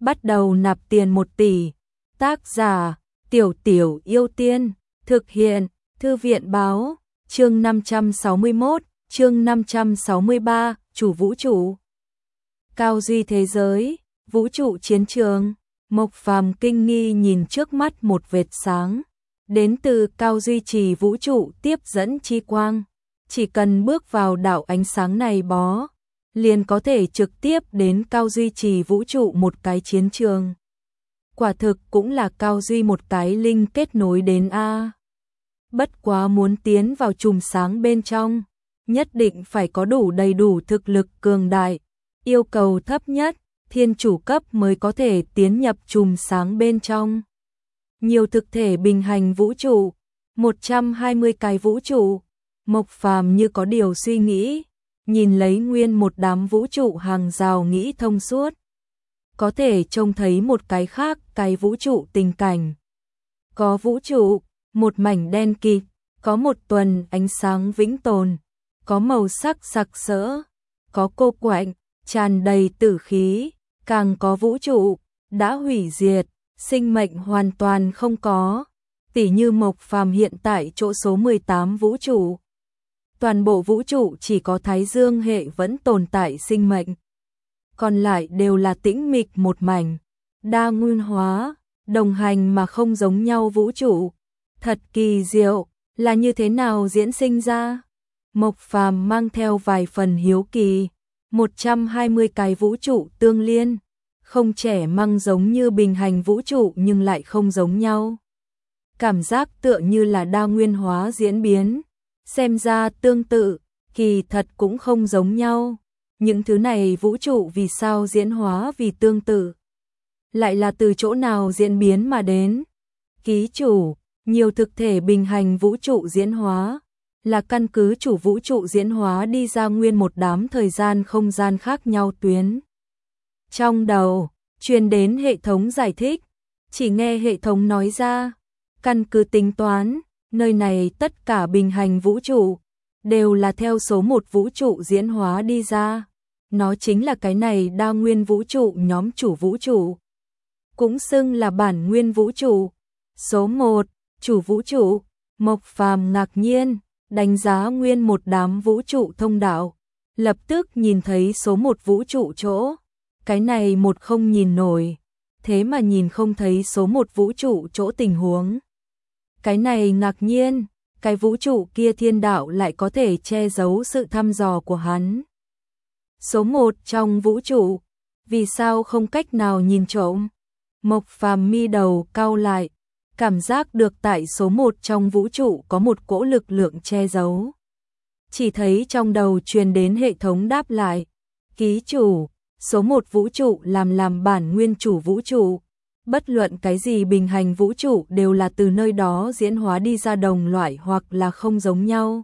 bắt đầu nạp tiền 1 tỷ. Tác giả, Tiểu Tiểu Yêu Tiên, thực hiện, Thư viện báo, chương 561, chương 563, chủ vũ trụ. Cao duy thế giới, vũ trụ chiến trường, Mộc Phàm kinh nghi nhìn trước mắt một vệt sáng, đến từ cao duy trì vũ trụ tiếp dẫn chi quang, chỉ cần bước vào đạo ánh sáng này liền có thể trực tiếp đến cao duy trì vũ trụ một cái chiến trường. Quả thực cũng là cao duy một cái linh kết nối đến a. Bất quá muốn tiến vào chùm sáng bên trong, nhất định phải có đầy đủ thực lực cường đại, yêu cầu thấp nhất, thiên chủ cấp mới có thể tiến nhập chùm sáng bên trong. Nhiều thực thể bình hành vũ trụ, 120 cái vũ trụ, Mộc Phàm như có điều suy nghĩ, nhìn lấy nguyên một đám vũ trụ hàng rào nghĩ thông suốt. Có thể trông thấy một cái khác cái vũ trụ tình cảnh. Có vũ trụ, một mảnh đen kịt, có một tuần ánh sáng vĩnh tồn, có màu sắc sặc sỡ, có cô quạnh, tràn đầy tử khí, càng có vũ trụ, đã hủy diệt, sinh mệnh hoàn toàn không có, tỉ như Mộc Phàm hiện tại chỗ số 18 vũ trụ. Toàn bộ vũ trụ chỉ có Thái Dương hệ vẫn tồn tại sinh mệnh. Còn lại đều là tĩnh mịch một mảnh, đa nguyên hóa, đồng hành mà không giống nhau vũ trụ. Thật kỳ diệu, là như thế nào diễn sinh ra? Mộc Phàm mang theo vài phần hiếu kỳ, 120 cái vũ trụ tương liên, không trẻ măng giống như bình hành vũ trụ nhưng lại không giống nhau. Cảm giác tựa như là đa nguyên hóa diễn biến, xem ra tương tự, kỳ thật cũng không giống nhau. Những thứ này vũ trụ vì sao diễn hóa vì tương tự? Lại là từ chỗ nào diễn biến mà đến? Ký chủ, nhiều thực thể bình hành vũ trụ diễn hóa, là căn cứ chủ vũ trụ diễn hóa đi ra nguyên một đám thời gian không gian khác nhau tuyến. Trong đầu, truyền đến hệ thống giải thích, chỉ nghe hệ thống nói ra, căn cứ tính toán, nơi này tất cả bình hành vũ trụ, đều là theo số 1 vũ trụ diễn hóa đi ra. Nó chính là cái này đa nguyên vũ trụ nhóm chủ vũ trụ, cũng xưng là bản nguyên vũ trụ. Số 1, chủ vũ trụ. Mộc Phàm ngạc nhiên, đánh giá nguyên một đám vũ trụ thông đạo, lập tức nhìn thấy số 1 vũ trụ chỗ. Cái này một không nhìn nổi, thế mà nhìn không thấy số 1 vũ trụ chỗ tình huống. Cái này ngạc nhiên, cái vũ trụ kia thiên đạo lại có thể che giấu sự thăm dò của hắn. Số 1 trong vũ trụ, vì sao không cách nào nhìn trộm? Mộc Phàm mi đầu cau lại, cảm giác được tại số 1 trong vũ trụ có một cỗ lực lượng che giấu. Chỉ thấy trong đầu truyền đến hệ thống đáp lại, ký chủ, số 1 vũ trụ làm bản nguyên chủ vũ trụ. Bất luận cái gì bình hành vũ trụ đều là từ nơi đó diễn hóa đi ra đồng loại hoặc là không giống nhau.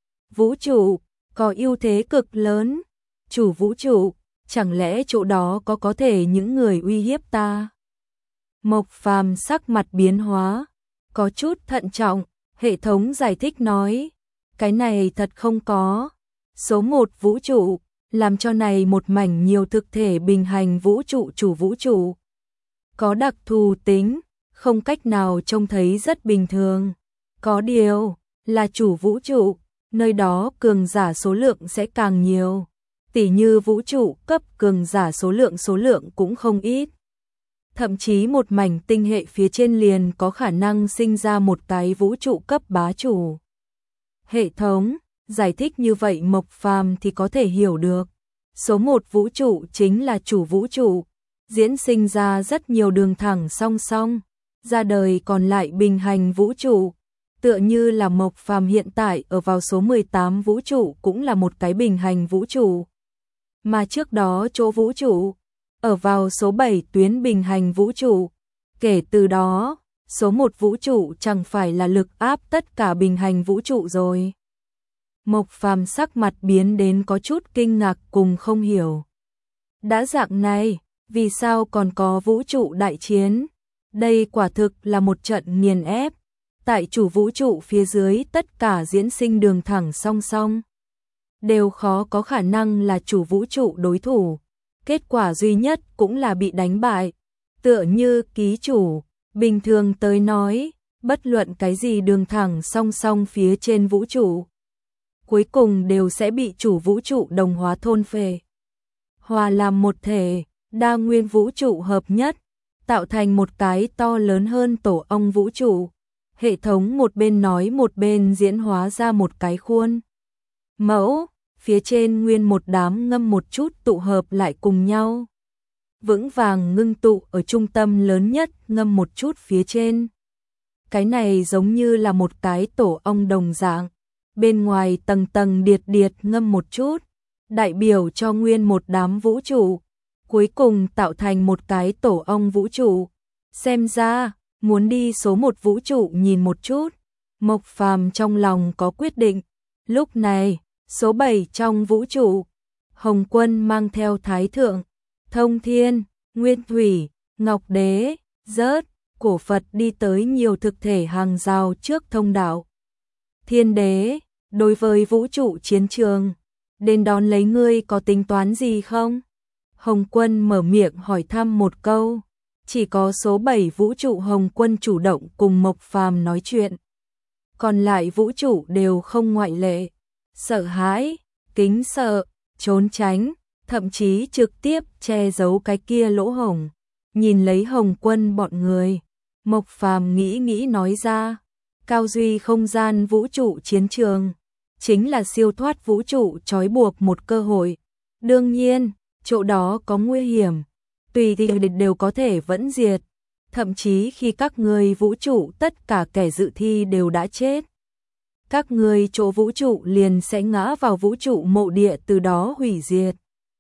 Vũ trụ, có ưu thế cực lớn. Chủ vũ trụ, chẳng lẽ chỗ đó có thể những người uy hiếp ta? Mộc Phàm sắc mặt biến hóa, có chút thận trọng, hệ thống giải thích nói, cái này thật không có. Số 1 vũ trụ, làm cho này một mảnh nhiều thực thể bình hành vũ trụ chủ vũ trụ. Có đặc thù tính, không cách nào trông thấy rất bình thường. Có điều, là chủ vũ trụ, nơi đó cường giả số lượng sẽ càng nhiều. Tỉ như vũ trụ cấp cường giả số lượng cũng không ít. Thậm chí một mảnh tinh hệ phía trên liền có khả năng sinh ra một cái vũ trụ cấp bá chủ. Hệ thống, giải thích như vậy Mộc Phàm thì có thể hiểu được. Số 1 vũ trụ chính là chủ vũ trụ, diễn sinh ra rất nhiều đường thẳng song song, ra đời còn lại bình hành vũ trụ. Tựa như là Mộc Phàm hiện tại ở vào số 18 vũ trụ cũng là một cái bình hành vũ trụ. Mà trước đó chỗ vũ trụ, ở vào số 7 tuyến bình hành vũ trụ. Kể từ đó, số 1 vũ trụ chẳng phải là lực áp tất cả bình hành vũ trụ rồi. Mộc Phàm sắc mặt biến đến có chút kinh ngạc cùng không hiểu. Đã dạng này, vì sao còn có vũ trụ đại chiến? Đây quả thực là một trận nghiền ép. Tại chủ vũ trụ phía dưới tất cả diễn sinh đường thẳng song song, đều khó có khả năng là chủ vũ trụ đối thủ. Kết quả duy nhất cũng là bị đánh bại, Tựa như ký chủ, bình thường tới nói, bất luận cái gì đường thẳng song song phía trên vũ trụ, cuối cùng đều sẽ bị chủ vũ trụ đồng hóa thôn phệ. Hòa làm một thể, đa nguyên vũ trụ hợp nhất, tạo thành một cái to lớn hơn tổ ong vũ trụ. Hệ thống một bên nói một bên diễn hóa ra một cái khuôn mẫu, phía trên nguyên một đám ngâm một chút tụ hợp lại cùng nhau. Vững vàng ngưng tụ ở trung tâm lớn nhất ngâm một chút phía trên. Cái này giống như là một cái tổ ong đồng dạng, bên ngoài tầng tầng điệt điệt ngâm một chút, đại biểu cho nguyên một đám vũ trụ, cuối cùng tạo thành một cái tổ ong vũ trụ. Xem ra, muốn đi số một vũ trụ nhìn một chút. Mộc Phàm trong lòng có quyết định. Lúc này, số 7 trong vũ trụ, Hồng Quân mang theo Thái Thượng, Thông Thiên, Nguyên Thủy, Ngọc Đế, Rớt, Cổ Phật đi tới nhiều thực thể hàng rào trước thông đạo. Thiên Đế, đối với vũ trụ chiến trường, đến đón lấy ngươi có tính toán gì không? Hồng Quân mở miệng hỏi thăm một câu. Chỉ có số 7 vũ trụ Hồng Quân chủ động cùng Mộc Phàm nói chuyện. Còn lại vũ trụ đều không ngoại lệ. Sợ hãi, kính sợ, trốn tránh, thậm chí trực tiếp che giấu cái kia lỗ hổng. Nhìn lấy Hồng Quân bọn người, Mộc Phàm nghĩ nói ra, cao duy không gian vũ trụ chiến trường, chính là siêu thoát vũ trụ trói buộc một cơ hội. Đương nhiên, chỗ đó có nguy hiểm, tùy thì đều có thể vẫn diệt, thậm chí khi các người vũ trụ tất cả kẻ dự thi đều đã chết. Các người chỗ vũ trụ liền sẽ ngã vào vũ trụ mộ địa từ đó hủy diệt.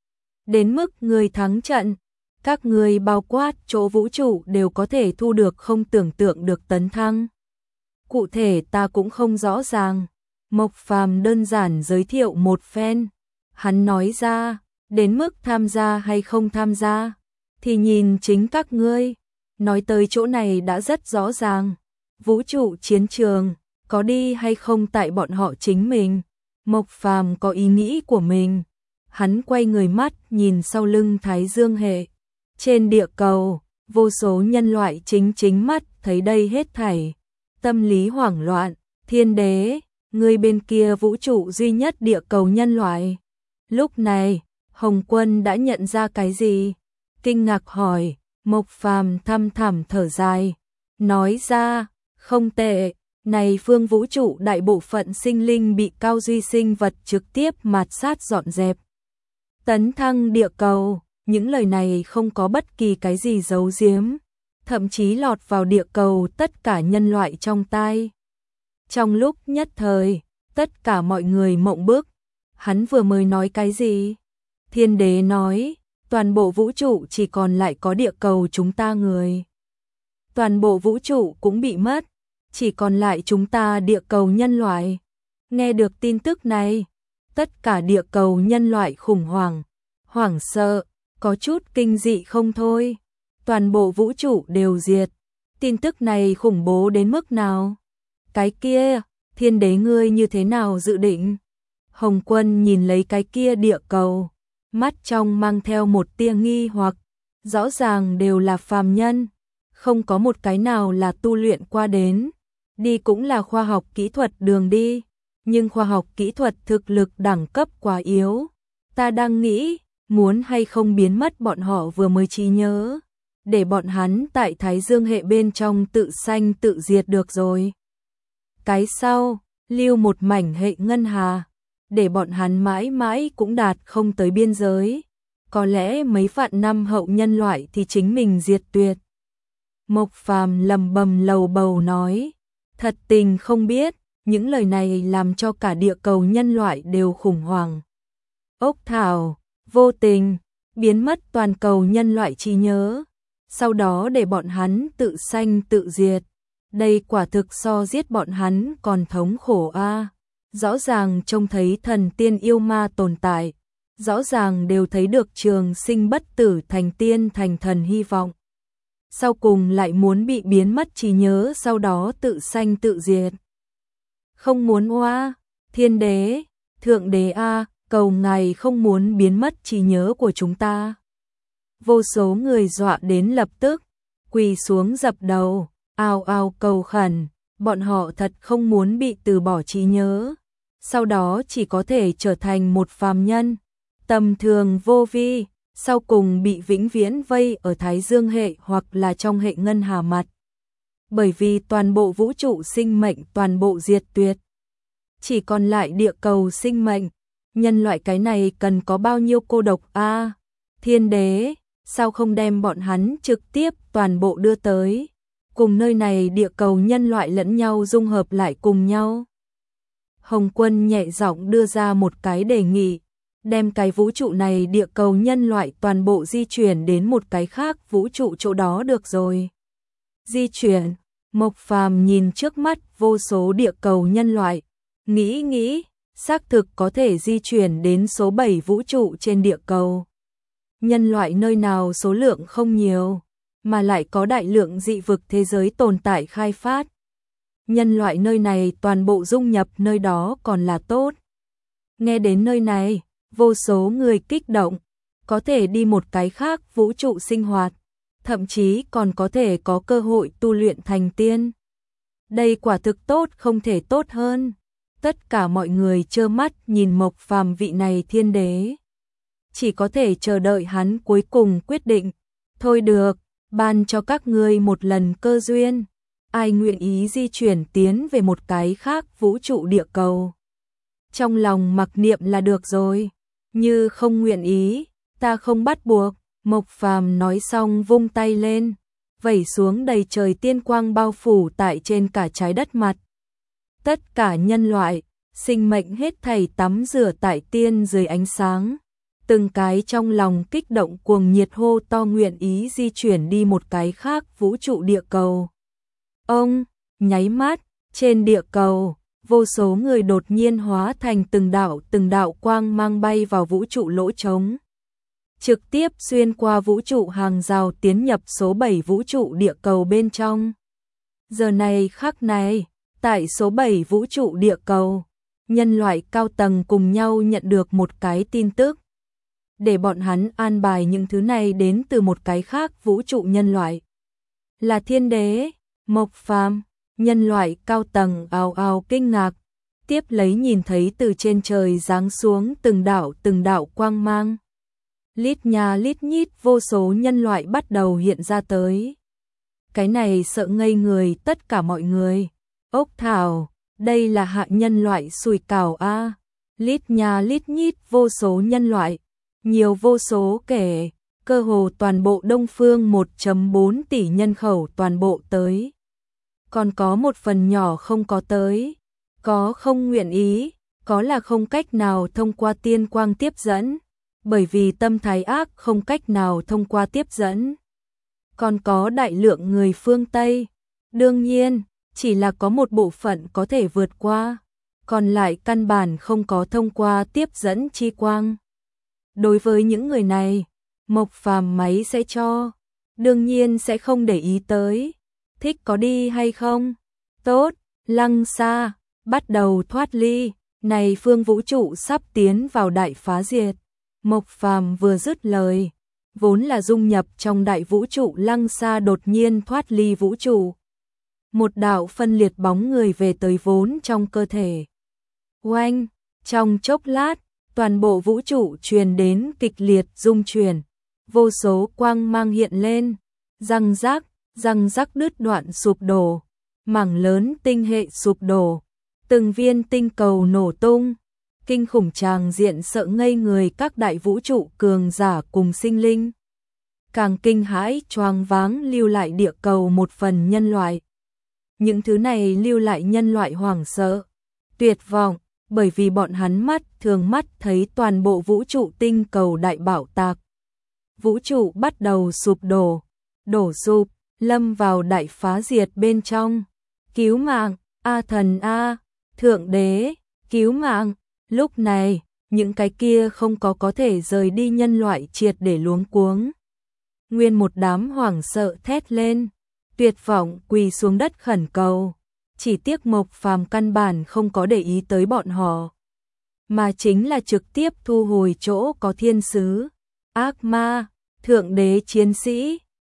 Đến mức người thắng trận, các người bao quát chỗ vũ trụ đều có thể thu được không tưởng tượng được tấn thăng. Cụ thể ta cũng không rõ ràng. Mộc Phàm đơn giản giới thiệu một phen. Hắn nói ra, đến mức tham gia hay không tham gia, thì nhìn chính các ngươi. Nói tới chỗ này đã rất rõ ràng. Vũ trụ chiến trường, có đi hay không tại bọn họ chính mình. Mộc Phàm có ý nghĩ của mình. Hắn quay người mắt nhìn sau lưng Thái Dương hệ. Trên địa cầu, vô số nhân loại chính mắt thấy đây hết thảy. Tâm lý hoảng loạn, Thiên Đế, người bên kia vũ trụ duy nhất địa cầu nhân loại. Lúc này, Hồng Quân đã nhận ra cái gì? Kinh ngạc hỏi, Mộc Phàm thăm thẳm thở dài. Nói ra, không tệ, này phương vũ trụ đại bộ phận sinh linh bị cao duy sinh vật trực tiếp mạt sát dọn dẹp. Tấn thăng địa cầu, những lời này không có bất kỳ cái gì giấu giếm, thậm chí lọt vào địa cầu tất cả nhân loại trong tai. Trong lúc nhất thời, tất cả mọi người mộng bức. Hắn vừa mới nói cái gì? Thiên Đế nói, toàn bộ vũ trụ chỉ còn lại có địa cầu chúng ta người. Toàn bộ vũ trụ cũng bị mất, chỉ còn lại chúng ta địa cầu nhân loại. Nghe được tin tức này, tất cả địa cầu nhân loại khủng hoảng, hoảng sợ, có chút kinh dị không thôi. Toàn bộ vũ trụ đều diệt. Tin tức này khủng bố đến mức nào? Cái kia, Thiên Đế ngươi như thế nào dự định? Hồng Quân nhìn lấy cái kia địa cầu, mắt trong mang theo một tia nghi hoặc, rõ ràng đều là phàm nhân, không có một cái nào là tu luyện qua đến, đi cũng là khoa học kỹ thuật đường đi, nhưng khoa học kỹ thuật thực lực đẳng cấp quá yếu. Ta đang nghĩ, muốn hay không biến mất bọn họ vừa mới trí nhớ, để bọn hắn tại Thái Dương hệ bên trong tự sanh tự diệt được rồi. Cái sau, lưu một mảnh hệ ngân hà, để bọn hắn mãi mãi cũng đạt không tới biên giới. Có lẽ mấy vạn năm hậu nhân loại thì chính mình diệt tuyệt. Mộc Phàm lầm bầm lầu bầu nói, thật tình không biết, những lời này làm cho cả địa cầu nhân loại đều khủng hoảng. Ốc Thảo, vô tình, biến mất toàn cầu nhân loại trí nhớ, sau đó để bọn hắn tự sanh tự diệt. Đây quả thực so giết bọn hắn còn thống khổ a. Rõ ràng trông thấy thần tiên yêu ma tồn tại, rõ ràng đều thấy được trường sinh bất tử thành tiên thành thần hy vọng. Sau cùng lại muốn bị biến mất trí nhớ, sau đó tự sanh tự diệt. Không muốn oa, Thiên Đế, Thượng Đế a, cầu ngài không muốn biến mất trí nhớ của chúng ta. Vô số người dọa đến lập tức, quỳ xuống dập đầu, ào ào cầu khẩn, bọn họ thật không muốn bị từ bỏ trí nhớ, sau đó chỉ có thể trở thành một phàm nhân, tầm thường vô vi, sau cùng bị vĩnh viễn vây ở Thái Dương hệ hoặc là trong hệ ngân hà mặt. Bởi vì toàn bộ vũ trụ sinh mệnh toàn bộ diệt tuyệt. Chỉ còn lại địa cầu sinh mệnh, nhân loại cái này cần có bao nhiêu cô độc a? Thiên đế, sao không đem bọn hắn trực tiếp toàn bộ đưa tới, cùng nơi này địa cầu nhân loại lẫn nhau dung hợp lại cùng nhau. Hồng Quân nhẹ giọng đưa ra một cái đề nghị, đem cái vũ trụ này địa cầu nhân loại toàn bộ di chuyển đến một cái khác vũ trụ chỗ đó được rồi. Di chuyển, Mộc Phàm nhìn trước mắt vô số địa cầu nhân loại, nghĩ, xác thực có thể di chuyển đến số 7 vũ trụ trên địa cầu. Nhân loại nơi nào số lượng không nhiều, mà lại có đại lượng dị vực thế giới tồn tại khai phát. Nhân loại nơi này toàn bộ dung nhập nơi đó còn là tốt. Nghe đến nơi này, vô số người kích động, có thể đi một cái khác vũ trụ sinh hoạt, thậm chí còn có thể có cơ hội tu luyện thành tiên. Đây quả thực tốt không thể tốt hơn. Tất cả mọi người trơ mắt nhìn Mộc Phàm vị này thiên đế. Chỉ có thể chờ đợi hắn cuối cùng quyết định. Thôi được, ban cho các ngươi một lần cơ duyên. Ai nguyện ý di chuyển tiến về một cái khác vũ trụ địa cầu. Trong lòng mặc niệm là được rồi. Như không nguyện ý, ta không bắt buộc. Mộc Phàm nói xong vung tay lên, vẩy xuống đầy trời tiên quang bao phủ tại trên cả trái đất mặt. Tất cả nhân loại, sinh mệnh hết thảy tắm rửa tại tiên dưới ánh sáng. Từng cái trong lòng kích động cuồng nhiệt hô to nguyện ý di chuyển đi một cái khác vũ trụ địa cầu. Ông, nháy mắt, trên địa cầu, vô số người đột nhiên hóa thành từng đạo quang mang bay vào vũ trụ lỗ trống. Trực tiếp xuyên qua vũ trụ hàng rào tiến nhập số 7 vũ trụ địa cầu bên trong. Giờ này khắc này, tại số 7 vũ trụ địa cầu, nhân loại cao tầng cùng nhau nhận được một cái tin tức. Để bọn hắn an bài những thứ này đến từ một cái khác vũ trụ nhân loại. Là thiên đế, Mộc Phàm, nhân loại cao tầng ào ào kinh ngạc, tiếp lấy nhìn thấy từ trên trời giáng xuống từng đạo quang mang. Lít nha lít nhít vô số nhân loại bắt đầu hiện ra tới. Cái này sợ ngây người tất cả mọi người. Ốc thảo, đây là hạ nhân loại sùi cảo a. Lít nha lít nhít vô số nhân loại, nhiều vô số kể, cơ hồ toàn bộ Đông Phương 1.4 tỷ nhân khẩu toàn bộ tới. Còn có một phần nhỏ không có tới, có không nguyện ý, có là không cách nào thông qua tiên quang tiếp dẫn. Bởi vì tâm thái ác không cách nào thông qua tiếp dẫn. Còn có đại lượng người phương Tây. Đương nhiên, chỉ là có một bộ phận có thể vượt qua. Còn lại căn bản không có thông qua tiếp dẫn chi quang. Đối với những người này, Mộc Phàm máy sẽ cho. Đương nhiên sẽ không để ý tới. Thích có đi hay không? Tốt, Lăng Sa, bắt đầu thoát ly. Này phương vũ trụ sắp tiến vào đại phá diệt. Mộc Phàm vừa dứt lời, vốn là dung nhập trong đại vũ trụ Lăng Sa đột nhiên thoát ly vũ trụ. Một đạo phân liệt bóng người về tới vốn trong cơ thể. Oanh, trong chốc lát, toàn bộ vũ trụ truyền đến kịch liệt rung chuyển, vô số quang mang hiện lên, răng rắc đứt đoạn sụp đổ, mảng lớn tinh hệ sụp đổ, từng viên tinh cầu nổ tung. Kinh khủng tràng diện sợ ngây người các đại vũ trụ cường giả cùng sinh linh. Càng kinh hãi choáng váng lưu lại địa cầu một phần nhân loại. Những thứ này lưu lại nhân loại hoảng sợ, tuyệt vọng, bởi vì bọn hắn thường mắt thấy toàn bộ vũ trụ tinh cầu đại bạo tạc. Vũ trụ bắt đầu sụp đổ sụp, lâm vào đại phá diệt bên trong. Cứu mạng, A thần A, Thượng đế, cứu mạng. Lúc này, những cái kia không có thể rời đi nhân loại triệt để luống cuống. Nguyên một đám hoảng sợ thét lên, tuyệt vọng quỳ xuống đất khẩn cầu. Chỉ tiếc Mộc Phàm căn bản không có để ý tới bọn họ, mà chính là trực tiếp thu hồi chỗ có thiên sứ, ác ma, thượng đế chiến sĩ,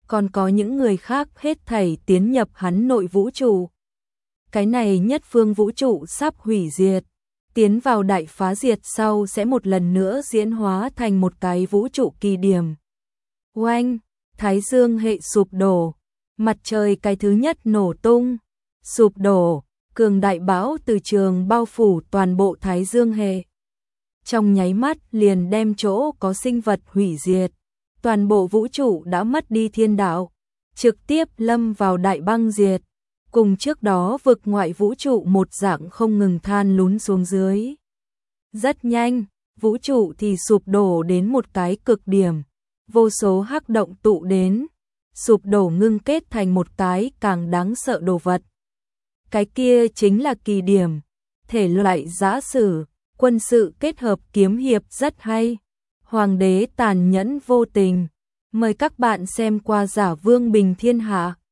còn có những người khác hết thảy tiến nhập hắn nội vũ trụ. Cái này nhất phương vũ trụ sắp hủy diệt, tiến vào đại phá diệt sau sẽ một lần nữa diễn hóa thành một cái vũ trụ kỳ điểm. Oanh, Thái Dương hệ sụp đổ, mặt trời cái thứ nhất nổ tung, sụp đổ, cường đại bão từ trường bao phủ toàn bộ Thái Dương hệ. Trong nháy mắt liền đem chỗ có sinh vật hủy diệt, toàn bộ vũ trụ đã mất đi thiên đạo, trực tiếp lâm vào đại băng diệt. Cùng trước đó vực ngoại vũ trụ một dạng không ngừng than lún xuống dưới. Rất nhanh, vũ trụ thì sụp đổ đến một cái cực điểm, vô số hắc động tụ đến, sụp đổ ngưng kết thành một cái càng đáng sợ đồ vật. Cái kia chính là kỳ điểm, thể loại giã sử, quân sự kết hợp kiếm hiệp rất hay. Hoàng đế tàn nhẫn vô tình, mời các bạn xem qua Giả Vương Bình Thiên Hạ.